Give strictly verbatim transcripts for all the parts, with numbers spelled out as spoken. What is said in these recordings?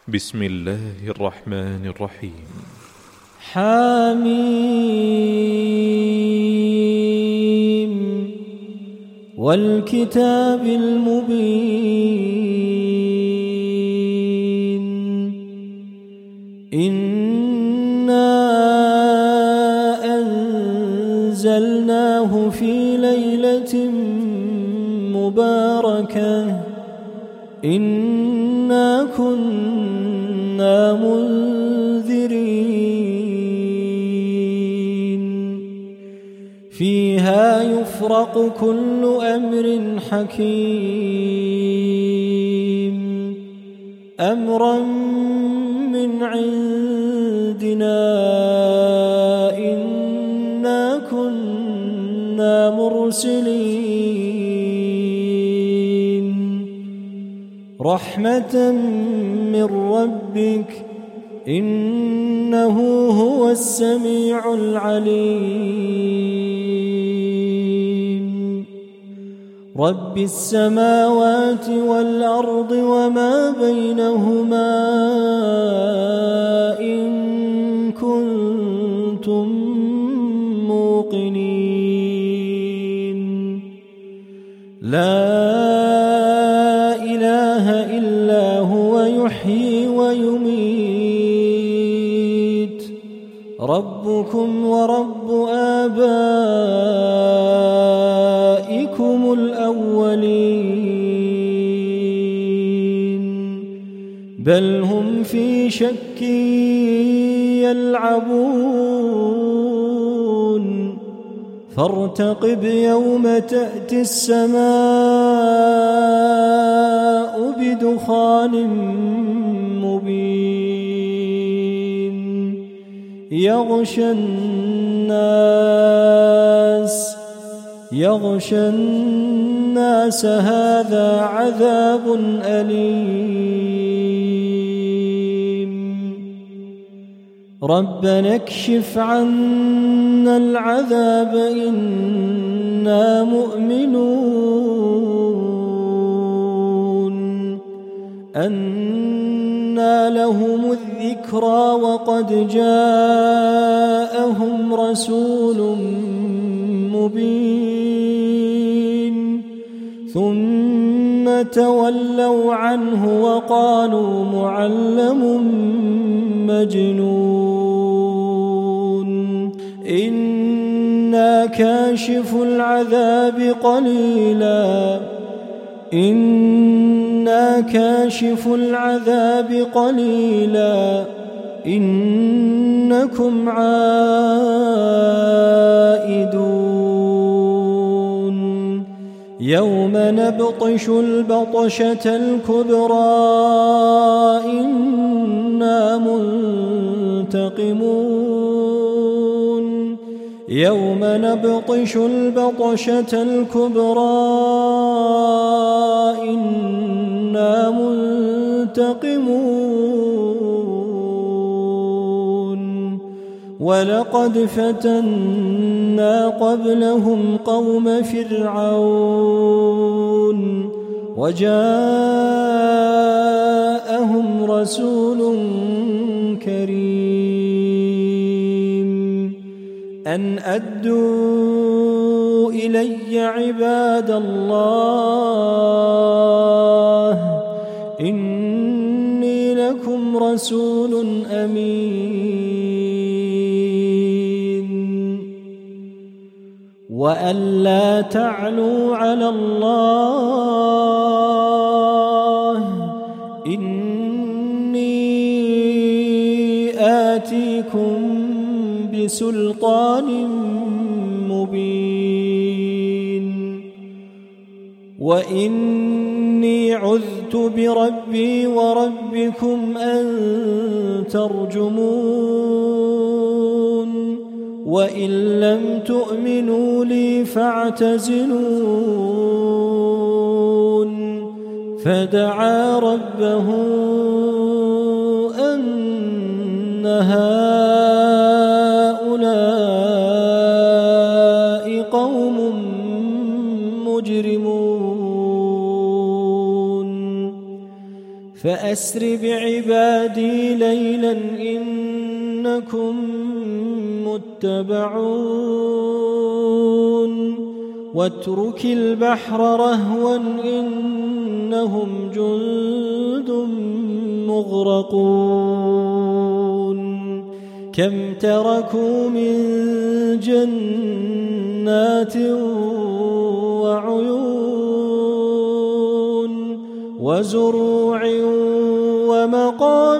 بسم الله الرحمن الرحيم. حميم والكتاب المبين إنا أنزلناه في ليلة مباركة إنا كنا منذرين فيها يفرق كل أمر حكيم أمرا من عندنا إنا كنا مرسلين رحمة من ربك إنه هو السميع العليم رب السماوات والأرض وما بينهما إن كنتم موقنين لا إله إلا هو يحيي ويميت ربكم ورب آبائكم الأولين بل هم في شك يلعبون فارتقب يوم تأتي السماء بدخان مبين يغشى الناس يغشى الناس هذا عذاب أليم ربنا اكشف عنا العذاب إنا مؤمنون أنى لهم الذكرى وقد جاءهم رسول مبين ثم تولوا عنه وقالوا معلم مجنون إنا كاشف العذاب قليلا إنا كاشف العذاب قليلا إنكم عائدون يوم نبطش البطشة الكبرى إنا منتقمون يوم نبطش البطشة الكبرى إنا منتقمون ولقد فتنا قبلهم قوم فرعون وجاءهم رسول كريم أن أدوا إلي عباد الله إني لكم رسول أمين وأن لا تعلوا على الله إني آتيكم بسلطان مبين وإني عذت بربي وربكم أن ترجمون وإن لم تؤمنوا لي فاعتزلون فدعا ربه أن هؤلاء قوم مجرمون فأسر بعبادي ليلا إنكم متبعون واترك البحر رهوا إنهم جند مغرقون كم تركوا من جنات وعيون وزروع ومقام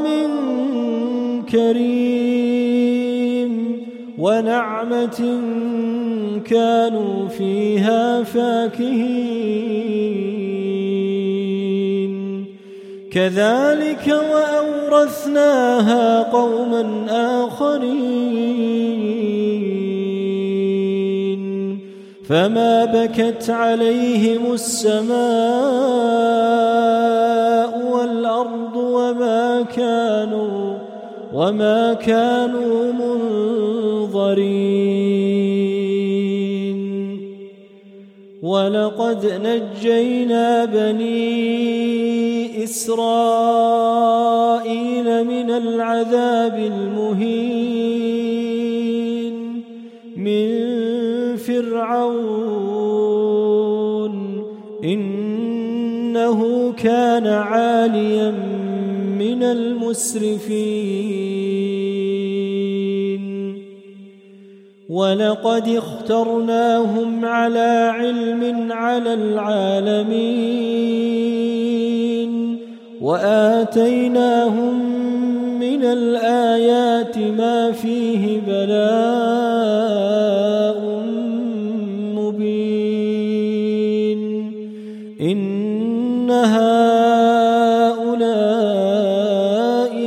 كريم ونعمة كانوا فيها فاكهين كذلك وأورثناها قوما آخرين فما بكت عليهم السماء والأرض وما كانوا وما كانوا منظرين ولقد نجينا بني إسرائيل من العذاب المهين من فرعون إنه كان عاليا من المسرفين ولقد اخترناهم على علم على العالمين وآتيناهم من الآيات ما فيه بلاء مبين إن هؤلاء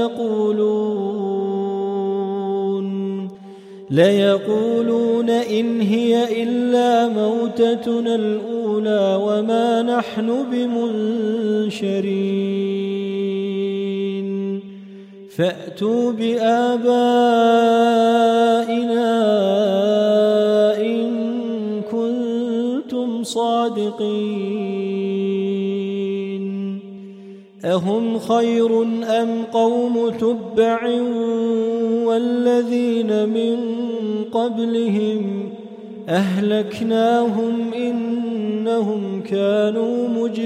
ليقولون ليقولون إن هي إلا موتتنا الأولى وما نحن بمنشرين فأتوا بآبائنا إن كنتم صادقين أهم خير أم قوم تبع والذين من قبلهم أهلكناهم إنهم كانوا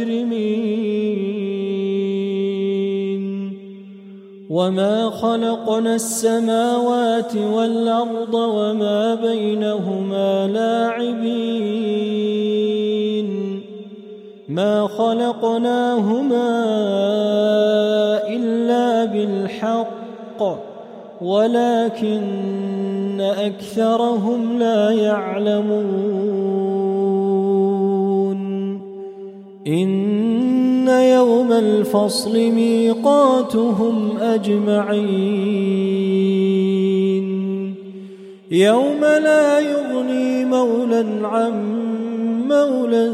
مجرمين وما خلقنا السماوات والأرض وما بينهما لاعبين ما خلقناهما إلا بالحق ولكن أكثرهم لا يعلمون إن يوم الفصل ميقاتهم أجمعين يوم لا يغني مولى عن مولى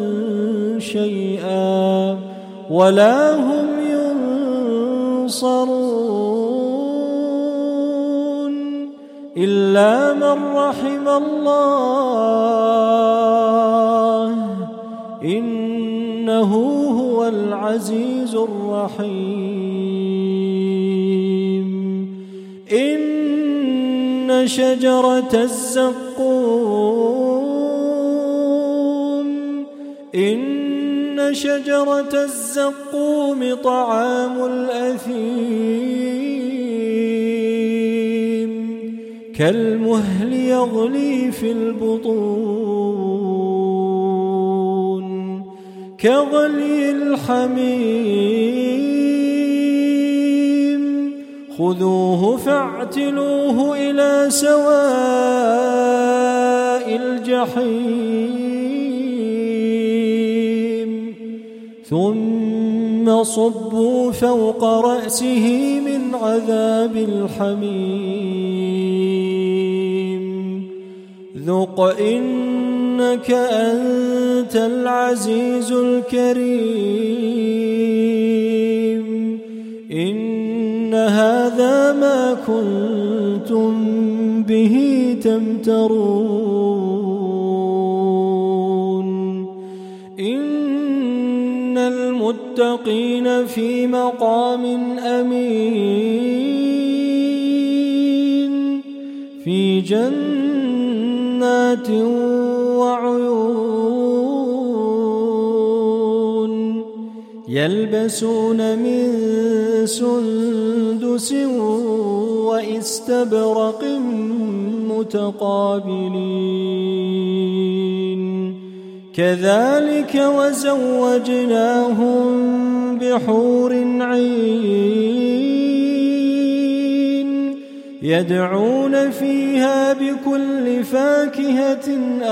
شيئا ولا هم ينصرون إلا من رحم الله إنه هو العزيز الرحيم إن شجرة الزقوم إن شجرة الزقوم طعام الأثيم كالمهل يغلي في البطون كغلي الحميم خذوه فاعتلوه إلى سواء الجحيم ثم صبوا فوق رأسه من عذاب الحميم ذق إنك أنت العزيز الكريم إن هذا ما كنتم به تمترون إن للمتقين في مقام أمين في جنات وعيون يلبسون من سندس وإستبرق متقابلين كذلك وزوجناهم بحور عين يدعون فيها بكل فاكهة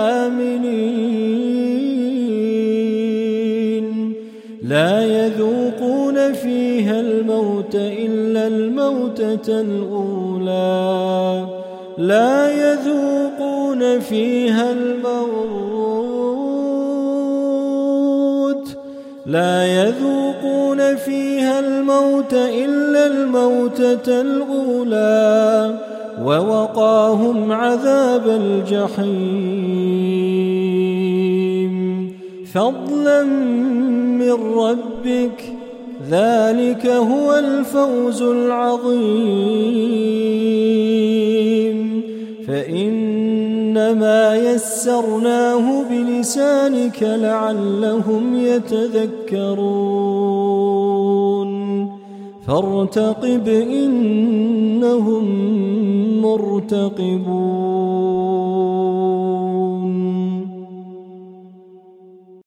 آمنين لا يذوقون فيها الموت إلا الموتة الأولى لا يذوقون فيها الموت لا يذوقون فيها الموت إلا الموتة الأولى ووقاهم عذاب الجحيم فضلا من ربك ذلك هو الفوز العظيم فإنما يسرناه بلسانك لعلهم يتذكرون فارتقب إنهم مرتقبون